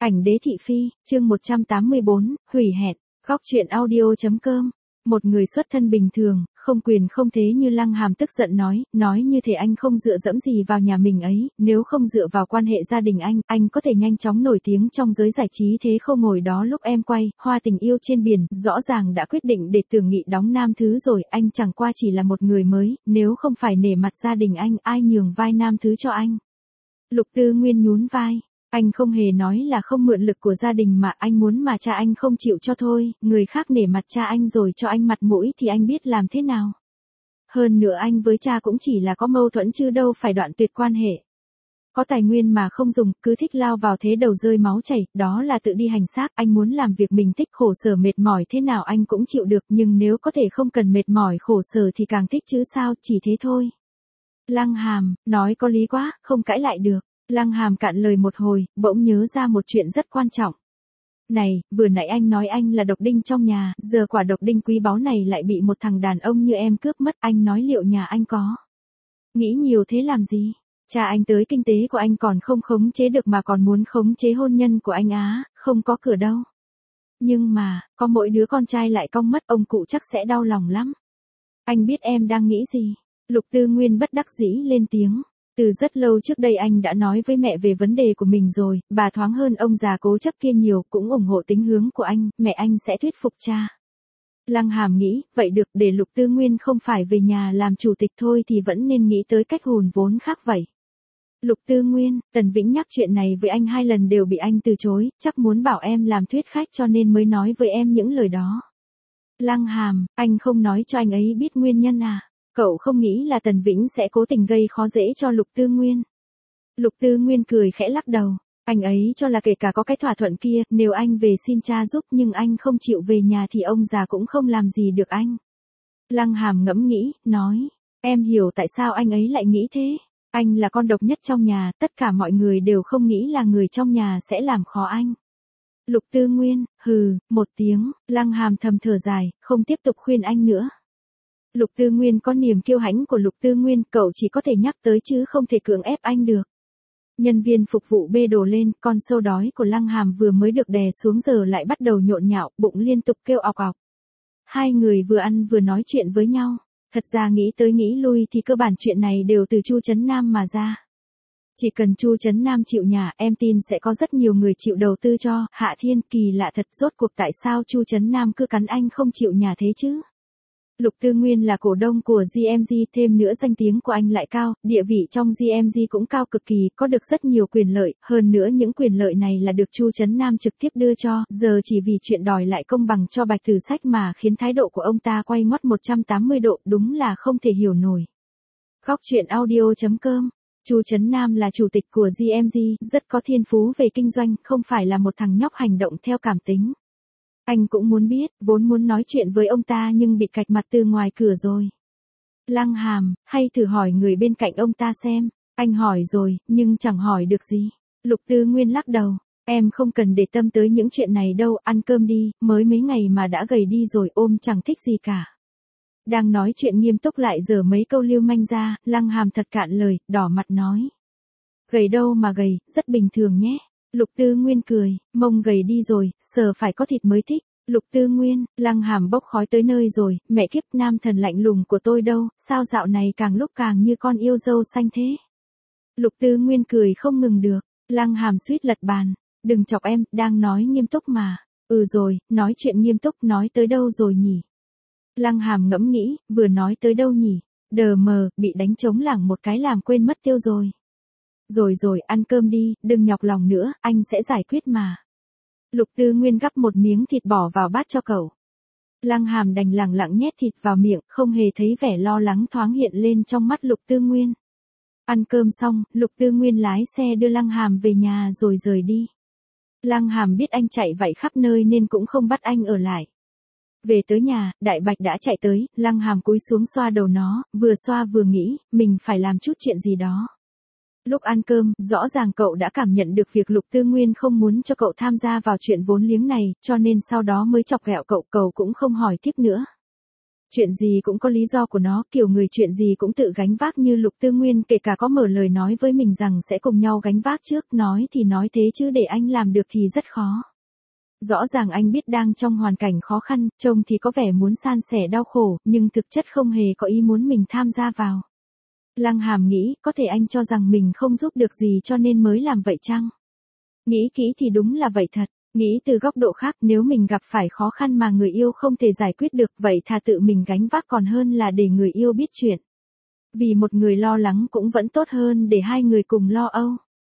Ảnh đế thị phi, chương 184, hủy hẹn, góc truyện audio.com. Một người xuất thân bình thường, không quyền không thế như Lăng Hàm tức giận nói như thể anh không dựa dẫm gì vào nhà mình ấy, nếu không dựa vào quan hệ gia đình anh có thể nhanh chóng nổi tiếng trong giới giải trí thế không ngồi đó lúc em quay, Hoa tình yêu trên biển, rõ ràng đã quyết định để Tưởng Nghị đóng nam thứ rồi, anh chẳng qua chỉ là một người mới, nếu không phải nể mặt gia đình anh, ai nhường vai nam thứ cho anh. Lục Tư Nguyên nhún vai. Anh không hề nói là không mượn lực của gia đình mà anh muốn mà cha anh không chịu cho thôi, người khác nể mặt cha anh rồi cho anh mặt mũi thì anh biết làm thế nào. Hơn nữa anh với cha cũng chỉ là có mâu thuẫn chứ đâu phải đoạn tuyệt quan hệ. Có tài nguyên mà không dùng, cứ thích lao vào thế đầu rơi máu chảy, đó là tự đi hành xác, anh muốn làm việc mình thích khổ sở mệt mỏi thế nào anh cũng chịu được, nhưng nếu có thể không cần mệt mỏi khổ sở thì càng thích chứ sao, chỉ thế thôi. Lăng Hàm, nói có lý quá, không cãi lại được. Lăng Hàm cạn lời một hồi, bỗng nhớ ra một chuyện rất quan trọng. Này, vừa nãy anh nói anh là độc đinh trong nhà, giờ quả độc đinh quý báu này lại bị một thằng đàn ông như em cướp mất, anh nói liệu nhà anh có nghĩ nhiều thế làm gì? Cha anh tới kinh tế của anh còn không khống chế được mà còn muốn khống chế hôn nhân của anh á, không có cửa đâu. Nhưng mà, có mỗi đứa con trai lại cong mất, ông cụ chắc sẽ đau lòng lắm. Anh biết em đang nghĩ gì? Lục Tư Nguyên bất đắc dĩ lên tiếng. Từ rất lâu trước đây anh đã nói với mẹ về vấn đề của mình rồi, bà thoáng hơn ông già cố chấp kia nhiều, cũng ủng hộ tính hướng của anh, mẹ anh sẽ thuyết phục cha. Lăng Hàm nghĩ, vậy được, để Lục Tư Nguyên không phải về nhà làm chủ tịch thôi thì vẫn nên nghĩ tới cách hùn vốn khác vậy. Lục Tư Nguyên, Tần Vĩnh nhắc chuyện này với anh 2 lần đều bị anh từ chối, chắc muốn bảo em làm thuyết khách cho nên mới nói với em những lời đó. Lăng Hàm, anh không nói cho anh ấy biết nguyên nhân à? Cậu không nghĩ là Tần Vĩnh sẽ cố tình gây khó dễ cho Lục Tư Nguyên. Lục Tư Nguyên cười khẽ lắc đầu. Anh ấy cho là kể cả có cái thỏa thuận kia, nếu anh về xin cha giúp nhưng anh không chịu về nhà thì ông già cũng không làm gì được anh. Lăng Hàm ngẫm nghĩ, nói. Em hiểu tại sao anh ấy lại nghĩ thế. Anh là con độc nhất trong nhà, tất cả mọi người đều không nghĩ là người trong nhà sẽ làm khó anh. Lục Tư Nguyên, hừ, một tiếng, Lăng Hàm thầm thở dài, không tiếp tục khuyên anh nữa. Lục Tư Nguyên có niềm kiêu hãnh của Lục Tư Nguyên, cậu chỉ có thể nhắc tới chứ không thể cưỡng ép anh được. Nhân viên phục vụ bê đồ lên, con sâu đói của Lăng Hàm vừa mới được đè xuống giờ lại bắt đầu nhộn nhạo, bụng liên tục kêu ọc ọc. Hai người vừa ăn vừa nói chuyện với nhau. Thật ra nghĩ tới nghĩ lui thì cơ bản chuyện này đều từ Chu Trấn Nam mà ra. Chỉ cần Chu Trấn Nam chịu nhà, em tin sẽ có rất nhiều người chịu đầu tư cho. Hạ Thiên, kỳ lạ thật, rốt cuộc tại sao Chu Trấn Nam cứ cắn anh không chịu nhà thế chứ? Lục Tư Nguyên là cổ đông của GMG, thêm nữa danh tiếng của anh lại cao, địa vị trong GMG cũng cao cực kỳ, có được rất nhiều quyền lợi, hơn nữa những quyền lợi này là được Chu Trấn Nam trực tiếp đưa cho, giờ chỉ vì chuyện đòi lại công bằng cho Bạch Tử Sách mà khiến thái độ của ông ta quay ngoắt 180 độ, đúng là không thể hiểu nổi. Góc truyện audio.com. Chu Trấn Nam là chủ tịch của GMG, rất có thiên phú về kinh doanh, không phải là một thằng nhóc hành động theo cảm tính. Anh cũng muốn biết, vốn muốn nói chuyện với ông ta nhưng bị cạch mặt từ ngoài cửa rồi. Lăng Hàm, hay thử hỏi người bên cạnh ông ta xem. Anh hỏi rồi, nhưng chẳng hỏi được gì. Lục Tư Nguyên lắc đầu. Em không cần để tâm tới những chuyện này đâu, ăn cơm đi, mới mấy ngày mà đã gầy đi rồi, ôm chẳng thích gì cả. Đang nói chuyện nghiêm túc lại giờ mấy câu lưu manh ra, Lăng Hàm thật cạn lời, đỏ mặt nói. Gầy đâu mà gầy, rất bình thường nhé. Lục Tư Nguyên cười, mông gầy đi rồi, sờ phải có thịt mới thích. Lục Tư Nguyên, Lăng Hàm bốc khói tới nơi rồi, mẹ kiếp, nam thần lạnh lùng của tôi đâu, sao dạo này càng lúc càng như con yêu dâu xanh thế. Lục Tư Nguyên cười không ngừng được, Lăng Hàm suýt lật bàn, đừng chọc em, đang nói nghiêm túc mà. Ừ rồi, nói chuyện nghiêm túc, nói tới đâu rồi nhỉ? Lăng Hàm ngẫm nghĩ, vừa nói tới đâu nhỉ? Đờ mờ, bị đánh trống lảng một cái làm quên mất tiêu rồi. Rồi, ăn cơm đi, đừng nhọc lòng nữa, anh sẽ giải quyết mà. Lục Tư Nguyên gắp một miếng thịt bỏ vào bát cho cậu. Lăng Hàm đành lẳng lặng nhét thịt vào miệng, không hề thấy vẻ lo lắng thoáng hiện lên trong mắt Lục Tư Nguyên. Ăn cơm xong, Lục Tư Nguyên lái xe đưa Lăng Hàm về nhà rồi rời đi. Lăng Hàm biết anh chạy vậy khắp nơi nên cũng không bắt anh ở lại. Về tới nhà, Đại Bạch đã chạy tới, Lăng Hàm cúi xuống xoa đầu nó, vừa xoa vừa nghĩ, mình phải làm chút chuyện gì đó. Lúc ăn cơm, rõ ràng cậu đã cảm nhận được việc Lục Tư Nguyên không muốn cho cậu tham gia vào chuyện vốn liếng này, cho nên sau đó mới chọc ghẹo cậu cũng không hỏi tiếp nữa. Chuyện gì cũng có lý do của nó, kiểu người chuyện gì cũng tự gánh vác như Lục Tư Nguyên kể cả có mở lời nói với mình rằng sẽ cùng nhau gánh vác trước, nói thì nói thế chứ để anh làm được thì rất khó. Rõ ràng anh biết đang trong hoàn cảnh khó khăn, trông thì có vẻ muốn san sẻ đau khổ, nhưng thực chất không hề có ý muốn mình tham gia vào. Lăng Hàm nghĩ, có thể anh cho rằng mình không giúp được gì cho nên mới làm vậy chăng? Nghĩ kỹ thì đúng là vậy thật. Nghĩ từ góc độ khác, nếu mình gặp phải khó khăn mà người yêu không thể giải quyết được, vậy thà tự mình gánh vác còn hơn là để người yêu biết chuyện. Vì một người lo lắng cũng vẫn tốt hơn để hai người cùng lo âu.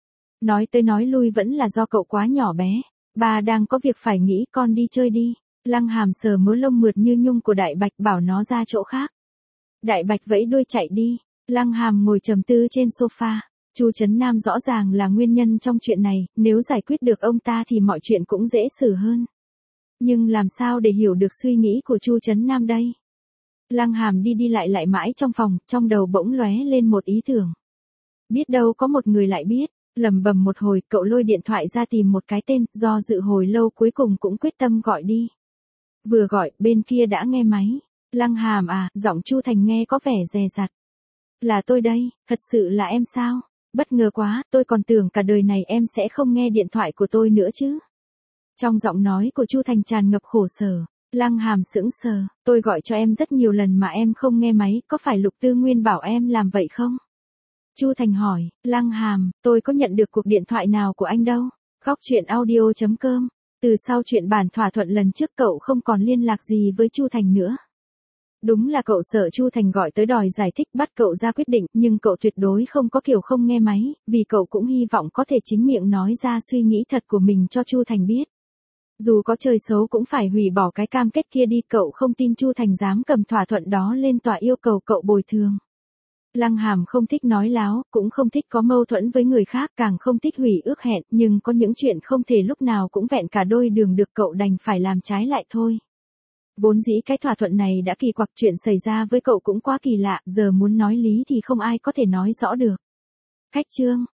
Nói tới nói lui vẫn là do cậu quá nhỏ bé. Ba đang có việc phải nghĩ, con đi chơi đi. Lăng Hàm sờ mớ lông mượt như nhung của Đại Bạch bảo nó ra chỗ khác. Đại Bạch vẫy đuôi chạy đi. Lăng Hàm ngồi trầm tư trên sofa. Chu Trấn Nam rõ ràng là nguyên nhân trong chuyện này, nếu giải quyết được ông ta thì mọi chuyện cũng dễ xử hơn. Nhưng làm sao để hiểu được suy nghĩ của Chu Trấn Nam đây? Lăng Hàm đi đi lại mãi trong phòng, trong đầu bỗng lóe lên một ý tưởng. Biết đâu có một người lại biết. Lẩm bẩm một hồi, cậu lôi điện thoại ra tìm một cái tên, do dự hồi lâu cuối cùng cũng quyết tâm gọi đi. Vừa gọi, bên kia đã nghe máy. Lăng Hàm à, giọng Chu Thành nghe có vẻ dè dặt. Là tôi đây, thật sự là em sao? Bất ngờ quá, tôi còn tưởng cả đời này em sẽ không nghe điện thoại của tôi nữa chứ. Trong giọng nói của Chu Thành tràn ngập khổ sở. Lăng Hàm sững sờ, tôi gọi cho em rất nhiều lần mà em không nghe máy, có phải Lục Tư Nguyên bảo em làm vậy không? Chu Thành hỏi, Lăng Hàm, tôi có nhận được cuộc điện thoại nào của anh đâu. Góc chuyện audio.com. Từ sau chuyện bản thỏa thuận lần trước cậu không còn liên lạc gì với Chu Thành nữa. Đúng là cậu sợ Chu Thành gọi tới đòi giải thích bắt cậu ra quyết định, nhưng cậu tuyệt đối không có kiểu không nghe máy, vì cậu cũng hy vọng có thể chính miệng nói ra suy nghĩ thật của mình cho Chu Thành biết. Dù có chơi xấu cũng phải hủy bỏ cái cam kết kia đi, cậu không tin Chu Thành dám cầm thỏa thuận đó lên tòa yêu cầu cậu bồi thường. Lăng Hàm không thích nói láo, cũng không thích có mâu thuẫn với người khác, càng không thích hủy ước hẹn, nhưng có những chuyện không thể lúc nào cũng vẹn cả đôi đường được, cậu đành phải làm trái lại thôi. Vốn dĩ cái thỏa thuận này đã kỳ quặc, chuyện xảy ra với cậu cũng quá kỳ lạ, giờ muốn nói lý thì không ai có thể nói rõ được. Khách trương,